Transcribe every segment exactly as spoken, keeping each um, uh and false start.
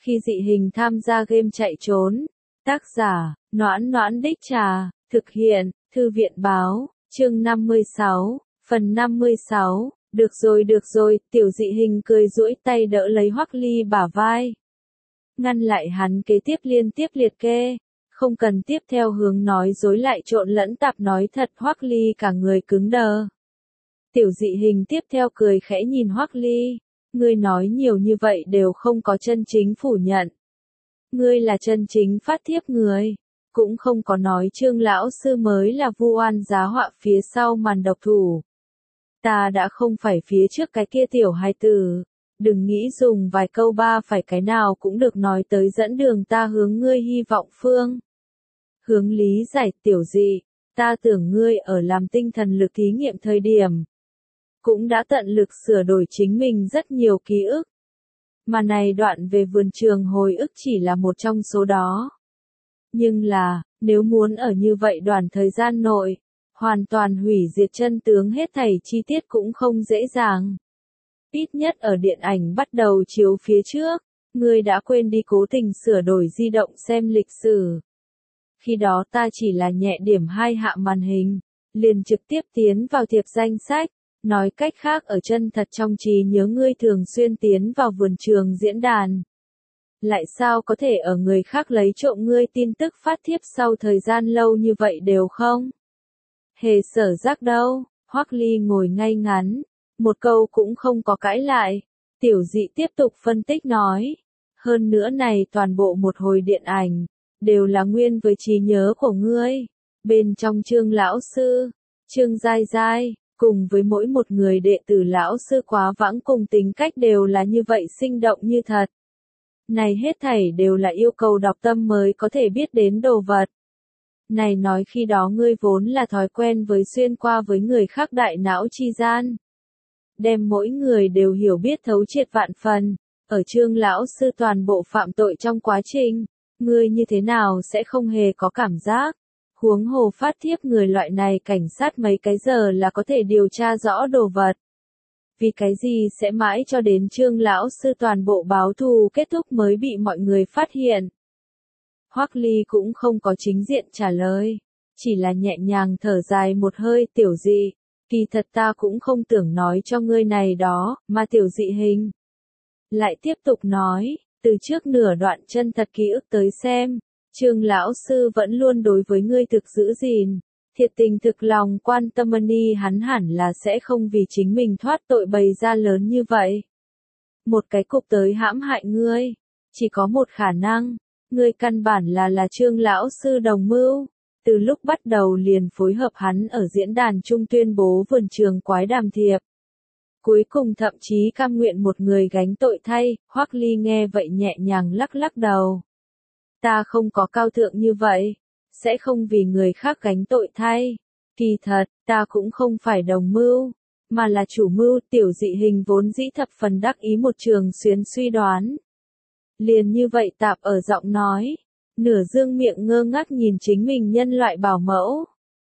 Khi dị hình tham gia game chạy trốn. Tác giả, Noãn Noãn Đích Trà, thực hiện, Thư viện Báo, chương năm mươi sáu, phần năm mươi sáu. Được rồi được rồi, tiểu dị hình cười duỗi tay đỡ lấy Hoắc Ly bả vai. Ngăn lại hắn kế tiếp liên tiếp liệt kê. Không cần tiếp theo hướng nói dối lại trộn lẫn tạp nói thật. Hoắc Ly cả người cứng đờ. Tiểu dị hình tiếp theo cười khẽ nhìn Hoắc Ly. Ngươi nói nhiều như vậy đều không có chân chính phủ nhận. Ngươi là chân chính phát thiếp người. Cũng không có nói Trương lão sư mới là vu oan giá họa phía sau màn độc thủ. Ta đã không phải phía trước cái kia tiểu hài tử. Đừng nghĩ dùng vài câu ba phải cái nào cũng được nói tới dẫn đường ta hướng ngươi hy vọng phương. Hướng lý giải tiểu dị, ta tưởng ngươi ở làm tinh thần lực thí nghiệm thời điểm. Cũng đã tận lực sửa đổi chính mình rất nhiều ký ức. Mà này đoạn về vườn trường hồi ức chỉ là một trong số đó. Nhưng là, nếu muốn ở như vậy đoạn thời gian nội, hoàn toàn hủy diệt chân tướng hết thảy chi tiết cũng không dễ dàng. Ít nhất ở điện ảnh bắt đầu chiếu phía trước, ngươi đã quên đi cố tình sửa đổi di động xem lịch sử. Khi đó ta chỉ là nhẹ điểm hai hạ màn hình, liền trực tiếp tiến vào thiệp danh sách. Nói cách khác ở chân thật trong trí nhớ ngươi thường xuyên tiến vào vườn trường diễn đàn. Lại sao có thể ở người khác lấy trộm ngươi tin tức phát thiếp sau thời gian lâu như vậy đều không? Hề sở giác đâu, Hoắc Ly ngồi ngay ngắn, một câu cũng không có cãi lại. Tiểu dị tiếp tục phân tích nói. Hơn nữa này toàn bộ một hồi điện ảnh, đều là nguyên với trí nhớ của ngươi. Bên trong Trương lão sư, Trương Giai Giai. Cùng với mỗi một người đệ tử lão sư quá vãng cùng tính cách đều là như vậy sinh động như thật. Này hết thảy đều là yêu cầu đọc tâm mới có thể biết đến đồ vật. Này nói khi đó ngươi vốn là thói quen với xuyên qua với người khác đại não chi gian. Đem mỗi người đều hiểu biết thấu triệt vạn phần. Ở Trương lão sư toàn bộ phạm tội trong quá trình, ngươi như thế nào sẽ không hề có cảm giác. Huống hồ phát thiếp người loại này cảnh sát mấy cái giờ là có thể điều tra rõ đồ vật. Vì cái gì sẽ mãi cho đến Trương lão sư toàn bộ báo thù kết thúc mới bị mọi người phát hiện. Hoắc Ly cũng không có chính diện trả lời, chỉ là nhẹ nhàng thở dài một hơi. Tiểu dị, kỳ thật ta cũng không tưởng nói cho ngươi này đó, mà tiểu dị hình. Lại tiếp tục nói, từ trước nửa đoạn chân thật ký ức tới xem. Trương lão sư vẫn luôn đối với ngươi thực giữ gìn, thiệt tình thực lòng quan tâm ni hắn hẳn là sẽ không vì chính mình thoát tội bày ra lớn như vậy. Một cái cục tới hãm hại ngươi, chỉ có một khả năng, ngươi căn bản là là Trương lão sư đồng mưu, từ lúc bắt đầu liền phối hợp hắn ở diễn đàn chung tuyên bố vườn trường quái đàm thiệp. Cuối cùng thậm chí cam nguyện một người gánh tội thay. Hoắc Ly nghe vậy nhẹ nhàng lắc lắc đầu. Ta không có cao thượng như vậy, sẽ không vì người khác gánh tội thay. Kỳ thật, ta cũng không phải đồng mưu, mà là chủ mưu. Tiểu dị hình vốn dĩ thập phần đắc ý một trường xuyến suy đoán. Liền như vậy tạp ở giọng nói, nửa dương miệng ngơ ngác nhìn chính mình nhân loại bảo mẫu.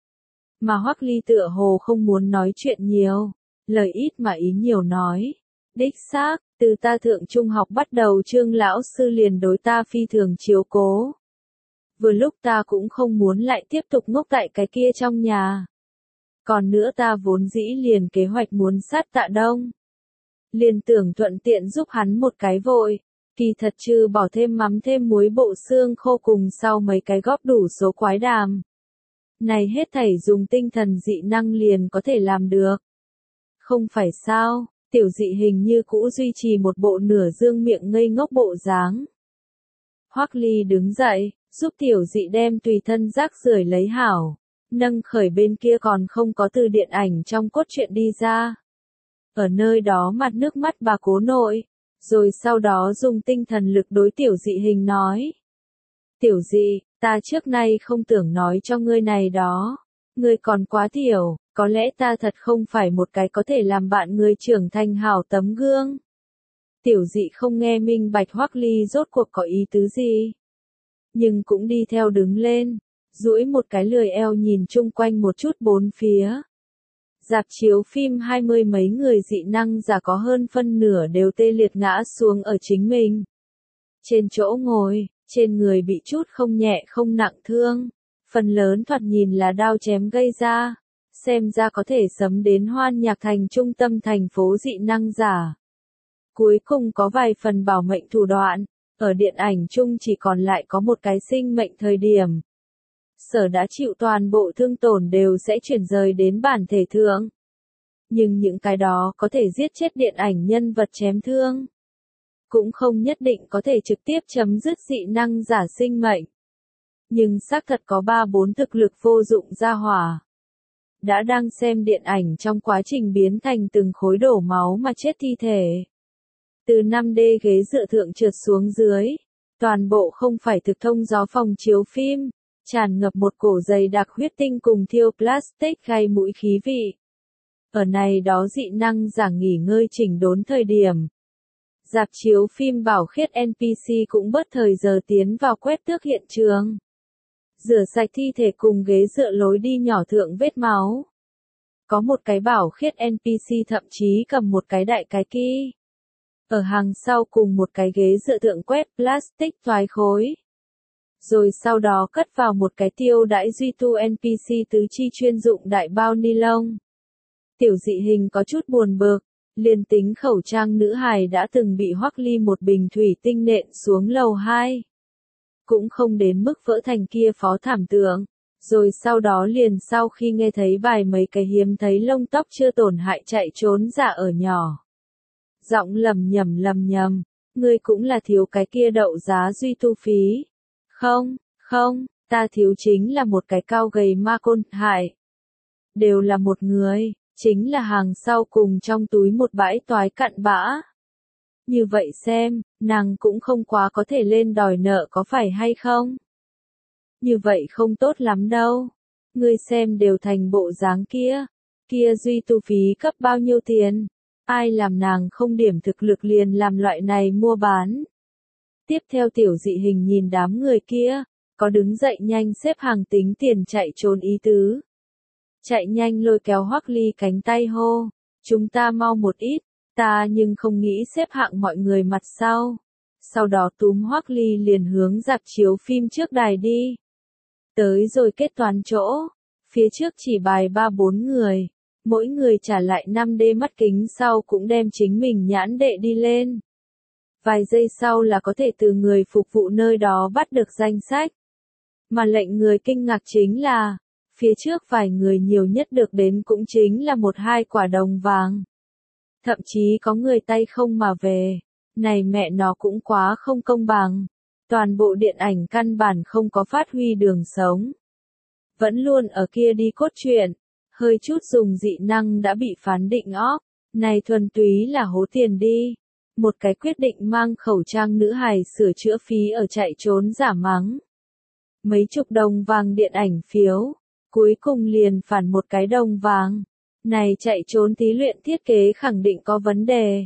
Mà Hoắc Ly tựa hồ không muốn nói chuyện nhiều, lời ít mà ý nhiều nói. Đích xác, từ ta thượng trung học bắt đầu Trương lão sư liền đối ta phi thường chiếu cố. Vừa lúc ta cũng không muốn lại tiếp tục ngốc tại cái kia trong nhà. Còn nữa ta vốn dĩ liền kế hoạch muốn sát Tạ Đông. Liền tưởng thuận tiện giúp hắn một cái vội, kỳ thật trừ bỏ thêm mắm thêm muối bộ xương khô cùng sau mấy cái góp đủ số quái đàm. Này hết thảy dùng tinh thần dị năng liền có thể làm được. Không phải sao? Tiểu dị hình như cũ duy trì một bộ nửa dương miệng ngây ngốc bộ dáng. Hoắc Ly đứng dậy, giúp tiểu dị đem tùy thân rác rưởi lấy hảo, nâng khởi bên kia còn không có từ điện ảnh trong cốt truyện đi ra. Ở nơi đó mặt nước mắt bà cố nội, rồi sau đó dùng tinh thần lực đối tiểu dị hình nói. Tiểu dị, ta trước nay không tưởng nói cho ngươi này đó, ngươi còn quá tiểu. Có lẽ ta thật không phải một cái có thể làm bạn người trưởng thành hảo tấm gương. Tiểu dị không nghe minh bạch Hoắc Ly rốt cuộc có ý tứ gì. Nhưng cũng đi theo đứng lên, duỗi một cái lười eo nhìn chung quanh một chút bốn phía. Rạp chiếu phim hai mươi mấy người dị năng giả có hơn phân nửa đều tê liệt ngã xuống ở chính mình. Trên chỗ ngồi, trên người bị chút không nhẹ không nặng thương. Phần lớn thoạt nhìn là đao chém gây ra. Xem ra có thể sấm đến Hoan Nhạc Thành trung tâm thành phố dị năng giả. Cuối cùng có vài phần bảo mệnh thủ đoạn. Ở điện ảnh chung chỉ còn lại có một cái sinh mệnh thời điểm. Sở đã chịu toàn bộ thương tổn đều sẽ chuyển rời đến bản thể thượng. Nhưng những cái đó có thể giết chết điện ảnh nhân vật chém thương. Cũng không nhất định có thể trực tiếp chấm dứt dị năng giả sinh mệnh. Nhưng xác thật có ba bốn thực lực vô dụng ra hỏa. Đã đang xem điện ảnh trong quá trình biến thành từng khối đổ máu mà chết thi thể. Từ năm D ghế dựa thượng trượt xuống dưới. Toàn bộ không phải thực thông gió phòng chiếu phim. Tràn ngập một cổ dày đặc huyết tinh cùng thiêu plastic gây mũi khí vị. Ở này đó dị năng giả nghỉ ngơi chỉnh đốn thời điểm. Rạp chiếu phim bảo khiết en pê xê cũng bất thời giờ tiến vào quét tước hiện trường. Rửa sạch thi thể cùng ghế dựa lối đi nhỏ thượng vết máu. Có một cái bảo khiết en pê xê thậm chí cầm một cái đại cái ki. Ở hàng sau cùng một cái ghế dựa thượng quét plastic thoái khối. Rồi sau đó cất vào một cái tiêu đãi duy tu en pê xê tứ chi chuyên dụng đại bao ni lông. Tiểu dị hình có chút buồn bực, liền tính khẩu trang nữ hài đã từng bị Hoắc Ly một bình thủy tinh nện xuống lầu hai. Cũng không đến mức vỡ thành kia phó thảm tượng, rồi sau đó liền sau khi nghe thấy bài mấy cái hiếm thấy lông tóc chưa tổn hại chạy trốn giả ở nhỏ. Giọng lầm nhầm lầm nhầm, ngươi cũng là thiếu cái kia đậu giá duy tu phí. Không, không, ta thiếu chính là một cái cao gầy ma côn hại. Đều là một người, chính là hàng sau cùng trong túi một bãi toái cặn bã. Như vậy xem, nàng cũng không quá có thể lên đòi nợ có phải hay không? Như vậy không tốt lắm đâu. Ngươi xem đều thành bộ dáng kia. Kia duy tu phí cấp bao nhiêu tiền? Ai làm nàng không điểm thực lực liền làm loại này mua bán? Tiếp theo tiểu dị hình nhìn đám người kia, có đứng dậy nhanh xếp hàng tính tiền chạy trốn ý tứ. Chạy nhanh lôi kéo Hoắc Ly cánh tay hô, chúng ta mau một ít, ta nhưng không nghĩ xếp hạng mọi người mặt sau. Sau đó túm Hoắc Ly liền hướng rạp chiếu phim trước đài đi. Tới rồi kết toán chỗ, phía trước chỉ bài ba bốn người, mỗi người trả lại năm D mắt kính sau cũng đem chính mình nhãn đệ đi lên. Vài giây sau là có thể từ người phục vụ nơi đó bắt được danh sách. Mà lệnh người kinh ngạc chính là, phía trước vài người nhiều nhất được đến cũng chính là một hai quả đồng vàng. Thậm chí có người tay không mà về. Này mẹ nó cũng quá không công bằng. Toàn bộ điện ảnh căn bản không có phát huy đường sống. Vẫn luôn ở kia đi cốt truyện. Hơi chút dùng dị năng đã bị phán định óp. Này thuần túy là hố tiền đi. Một cái quyết định mang khẩu trang nữ hài sửa chữa phí ở chạy trốn giả mắng. Mấy chục đồng vàng điện ảnh phiếu. Cuối cùng liền phản một cái đồng vàng. Này chạy trốn thí luyện thiết kế khẳng định có vấn đề.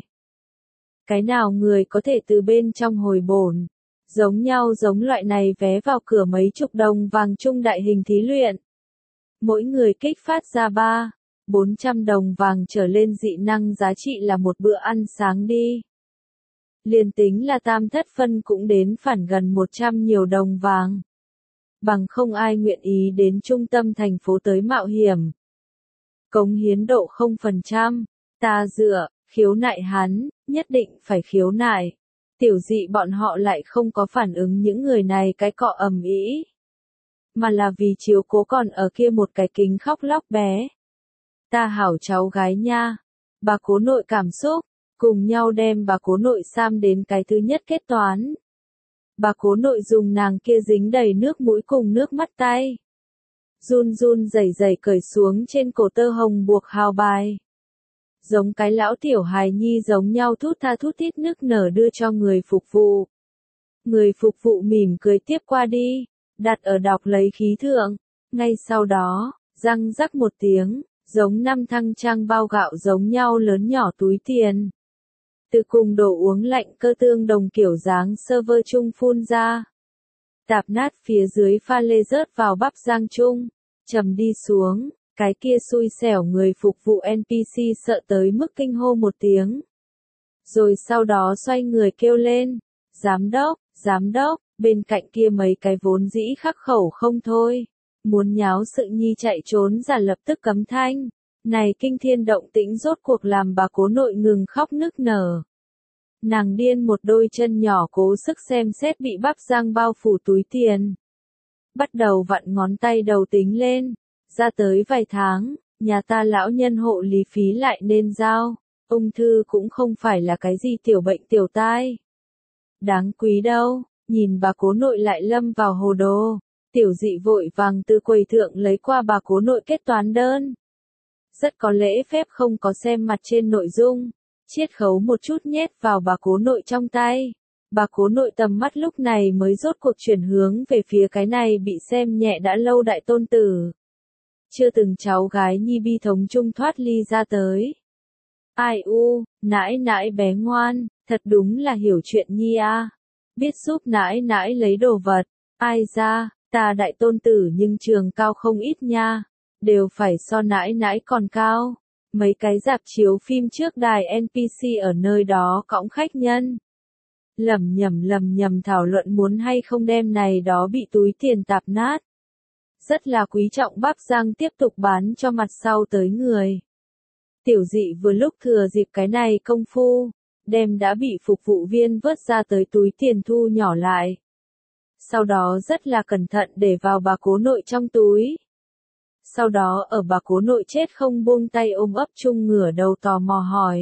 Cái nào người có thể từ bên trong hồi bổn. Giống nhau giống loại này vé vào cửa mấy chục đồng vàng trung đại hình thí luyện. Mỗi người kích phát ra ba, bốn trăm đồng vàng trở lên dị năng giá trị là một bữa ăn sáng đi. Liền tính là tam thất phân cũng đến phản gần một trăm nhiều đồng vàng. Bằng không ai nguyện ý đến trung tâm thành phố tới mạo hiểm. Cống hiến độ không phần trăm, ta dựa, khiếu nại hắn, nhất định phải khiếu nại. Tiểu dị bọn họ lại không có phản ứng những người này cái cọ ầm ĩ, mà là vì chiếu cố còn ở kia một cái kính khóc lóc bé. Ta hảo cháu gái nha, bà cố nội cảm xúc, cùng nhau đem bà cố nội Sam đến cái thứ nhất kết toán. Bà cố nội dùng nàng kia dính đầy nước mũi cùng nước mắt tay. Run run rẩy rẩy cởi xuống trên cổ tơ hồng buộc hào bài. Giống cái lão tiểu hài nhi giống nhau thút tha thút thít nức nở đưa cho người phục vụ. Người phục vụ mỉm cười tiếp qua đi, đặt ở đọc lấy khí thượng. Ngay sau đó, răng rắc một tiếng, giống năm thăng trang bao gạo giống nhau lớn nhỏ túi tiền. Từ cùng đồ uống lạnh cơ tương đồng kiểu dáng server chung phun ra. Tạp nát phía dưới pha lê rớt vào bắp rang chung, trầm đi xuống, cái kia xui xẻo người phục vụ en pê xê sợ tới mức kinh hô một tiếng. Rồi sau đó xoay người kêu lên, giám đốc, Giám đốc, bên cạnh kia mấy cái vốn dĩ khắc khẩu không thôi. Muốn nháo sự nhi chạy trốn giả lập tức cấm thanh. Này kinh thiên động tĩnh rốt cuộc làm bà cố nội ngừng khóc nức nở. Nàng điên một đôi chân nhỏ cố sức xem xét bị bắp rang bao phủ túi tiền. Bắt đầu vặn ngón tay đầu tính lên. Ra tới vài tháng, nhà ta lão nhân hộ lý phí lại nên giao. Ung thư cũng không phải là cái gì tiểu bệnh tiểu tai. Đáng quý đâu, nhìn bà cố nội lại lâm vào hồ đồ. Tiểu dị vội vàng từ quầy thượng lấy qua bà cố nội kết toán đơn. Rất có lễ phép không có xem mặt trên nội dung. Chiết khấu một chút nhét vào bà cố nội trong tay. Bà cố nội tầm mắt lúc này mới rốt cuộc chuyển hướng về phía cái này bị xem nhẹ đã lâu đại tôn tử. Chưa từng cháu gái nhi bi thống chung thoát ly ra tới. Ai u, nãi nãi bé ngoan, thật đúng là hiểu chuyện nhi a. Biết giúp nãi nãi lấy đồ vật. Ai ra, ta đại tôn tử nhưng trường cao không ít nha. Đều phải so nãi nãi còn cao. Mấy cái rạp chiếu phim trước đài en pê xê ở nơi đó cõng khách nhân. Lầm nhầm lầm nhầm thảo luận muốn hay không đem này đó bị túi tiền tạp nát. Rất là quý trọng bắp rang tiếp tục bán cho mặt sau tới người. Tiểu dị vừa lúc thừa dịp cái này công phu, đem đã bị phục vụ viên vớt ra tới túi tiền thu nhỏ lại. Sau đó rất là cẩn thận để vào bà cố nội trong túi. Sau đó ở bà cố nội chết không buông tay ôm ấp chung ngửa đầu tò mò hỏi.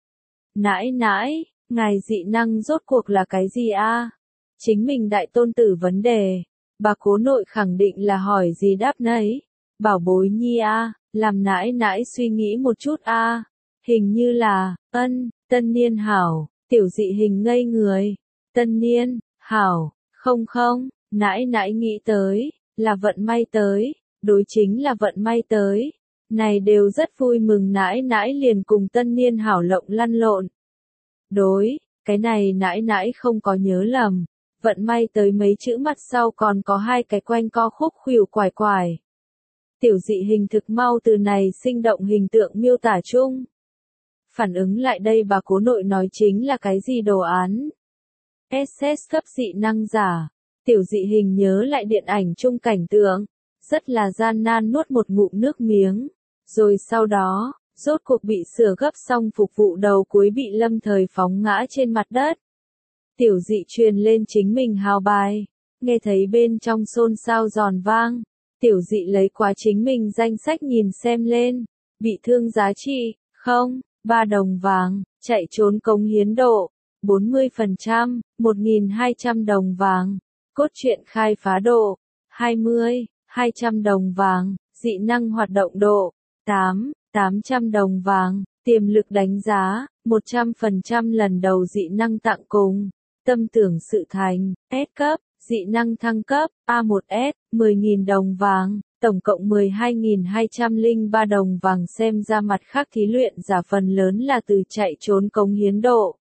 Nãi nãi, ngài dị năng rốt cuộc là cái gì a? Chính mình đại tôn tử vấn đề. Bà cố nội khẳng định là hỏi gì đáp nấy. Bảo bối nhi a, làm nãi nãi suy nghĩ một chút a. Hình như là, ân, tân niên hảo, tiểu dị hình ngây người. Tân niên, hảo, không không, nãi nãi nghĩ tới, là vận may tới. Đối chính là vận may tới. Này đều rất vui mừng nãi nãi liền cùng tân niên hảo lộng lăn lộn. Đối, cái này nãi nãi không có nhớ lầm. Vận may tới mấy chữ mặt sau còn có hai cái quanh co khúc khuỷu quải quải. Tiểu dị hình thực mau từ này sinh động hình tượng miêu tả chung. Phản ứng lại đây bà cố nội nói chính là cái gì đồ án. ét ét cấp dị năng giả. Tiểu dị hình nhớ lại điện ảnh chung cảnh tượng. Rất là gian nan nuốt một ngụm nước miếng. Rồi sau đó, rốt cuộc bị sửa gấp xong phục vụ đầu cuối bị lâm thời phóng ngã trên mặt đất. Tiểu dị truyền lên chính mình hào bài. Nghe thấy bên trong xôn xao giòn vang. Tiểu dị lấy qua chính mình danh sách nhìn xem lên. Bị thương giá trị, không, ba đồng vàng, chạy trốn cống hiến độ, bốn mươi phần trăm, một nghìn hai trăm đồng vàng. Cốt truyện khai phá độ, hai mươi. hai trăm đồng vàng, dị năng hoạt động độ, tám, tám trăm đồng vàng, tiềm lực đánh giá, một trăm phần trăm lần đầu dị năng tặng cùng, tâm tưởng sự thành, S cấp, dị năng thăng cấp, A một S, mười nghìn đồng vàng, tổng cộng mười hai nghìn hai trăm lẻ ba đồng vàng xem ra mặt khác thí luyện giả phần lớn là từ chạy trốn cống hiến độ.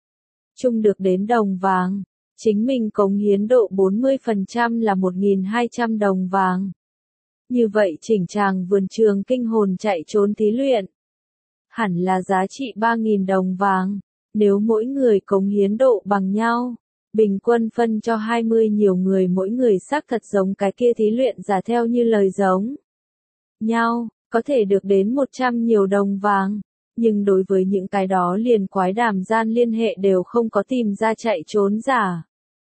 Chung được đến đồng vàng. Chính mình cống hiến độ bốn mươi phần trăm là một nghìn hai trăm đồng vàng. Như vậy chỉnh tràng vườn trường kinh hồn chạy trốn thí luyện. Hẳn là giá trị ba nghìn đồng vàng. Nếu mỗi người cống hiến độ bằng nhau, bình quân phân cho hai mươi nhiều người mỗi người xác thật giống cái kia thí luyện giả theo như lời giống nhau, có thể được đến một trăm nhiều đồng vàng. Nhưng đối với những cái đó liền quái đàm gian liên hệ đều không có tìm ra chạy trốn giả.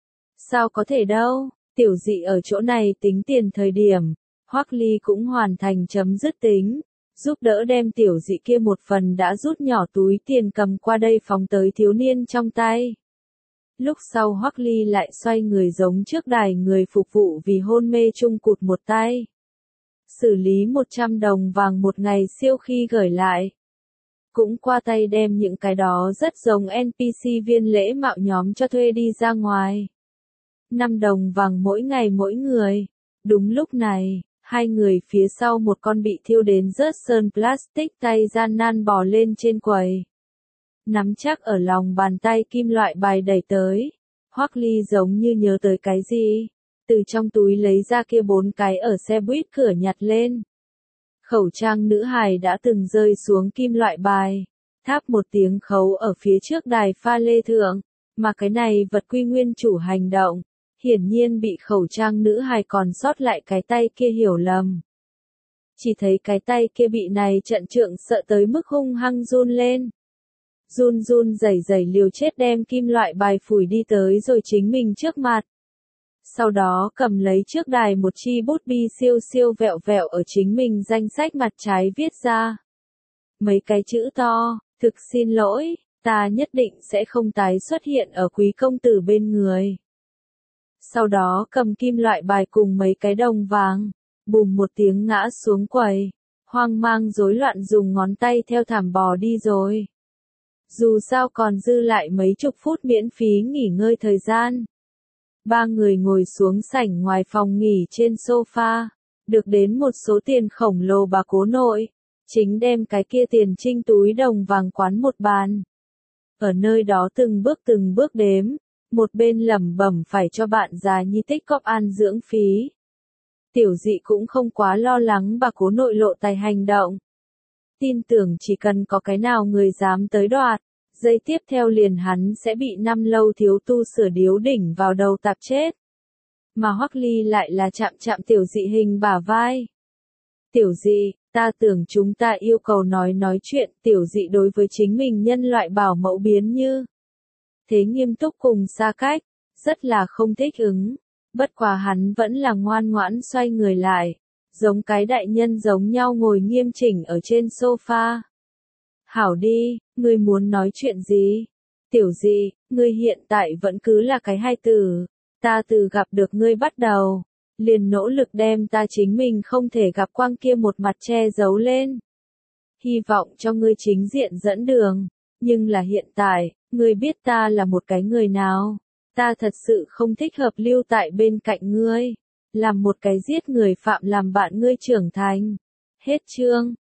Sao có thể đâu, tiểu dị ở chỗ này tính tiền thời điểm, Hoắc Ly cũng hoàn thành chấm dứt tính, giúp đỡ đem tiểu dị kia một phần đã rút nhỏ túi tiền cầm qua đây phóng tới thiếu niên trong tay. Lúc sau Hoắc Ly lại xoay người giống trước đài người phục vụ vì hôn mê chung cụt một tay. Xử lý một trăm đồng vàng một ngày siêu khi gửi lại. Cũng qua tay đem những cái đó rất giống en pê xê viên lễ mạo nhóm cho thuê đi ra ngoài. năm đồng vàng mỗi ngày mỗi người. Đúng lúc này, hai người phía sau một con bị thiêu đến rớt sơn plastic tay gian nan bò lên trên quầy. Nắm chắc ở lòng bàn tay kim loại bài đẩy tới. Hoắc Ly giống như nhớ tới cái gì. Từ trong túi lấy ra kia bốn cái ở xe buýt cửa nhặt lên. Khẩu trang nữ hài đã từng rơi xuống kim loại bài. Tháp một tiếng khấu ở phía trước đài pha lê thượng. Mà cái này vật quy nguyên chủ hành động, hiển nhiên bị khẩu trang nữ hài còn sót lại cái tay kia hiểu lầm. Chỉ thấy cái tay kia bị này trận trượng sợ tới mức hung hăng run lên. Run run rẩy rẩy liều chết đem kim loại bài phủi đi tới rồi chính mình trước mặt. Sau đó cầm lấy trước đài một chi bút bi siêu siêu vẹo vẹo ở chính mình danh sách mặt trái viết ra. Mấy cái chữ to, thực xin lỗi, ta nhất định sẽ không tái xuất hiện ở quý công tử bên người. Sau đó cầm kim loại bài cùng mấy cái đồng vàng, bùm một tiếng ngã xuống quầy, hoang mang rối loạn dùng ngón tay theo thảm bò đi rồi. Dù sao còn dư lại mấy chục phút miễn phí nghỉ ngơi thời gian. Ba người ngồi xuống sảnh ngoài phòng nghỉ trên sofa, được đến một số tiền khổng lồ bà cố nội, chính đem cái kia tiền trinh túi đồng vàng quán một bàn. Ở nơi đó từng bước từng bước đếm, một bên lẩm bẩm phải cho bạn già nhi tích cóp an dưỡng phí. Tiểu Dị cũng không quá lo lắng bà cố nội lộ tài hành động. Tin tưởng chỉ cần có cái nào người dám tới đoạt, giây tiếp theo liền hắn sẽ bị năm lâu thiếu tu sửa điếu đỉnh vào đầu tạp chết. Mà Hoắc Ly lại là chạm chạm Tiểu Dị hình bả vai. Tiểu Dị, ta tưởng chúng ta yêu cầu nói nói chuyện. Tiểu Dị đối với chính mình nhân loại bảo mẫu biến như thế nghiêm túc cùng xa cách, rất là không thích ứng. Bất quá hắn vẫn là ngoan ngoãn xoay người lại, giống cái đại nhân giống nhau ngồi nghiêm chỉnh ở trên sofa. Hảo đi, ngươi muốn nói chuyện gì? Tiểu Dị, ngươi hiện tại vẫn cứ là cái hai tử. Ta từ gặp được ngươi bắt đầu, liền nỗ lực đem ta chính mình không thể gặp quang kia một mặt che giấu lên. Hy vọng cho ngươi chính diện dẫn đường, nhưng là hiện tại, ngươi biết ta là một cái người nào. Ta thật sự không thích hợp lưu tại bên cạnh ngươi, làm một cái giết người phạm làm bạn ngươi trưởng thành. Hết chương.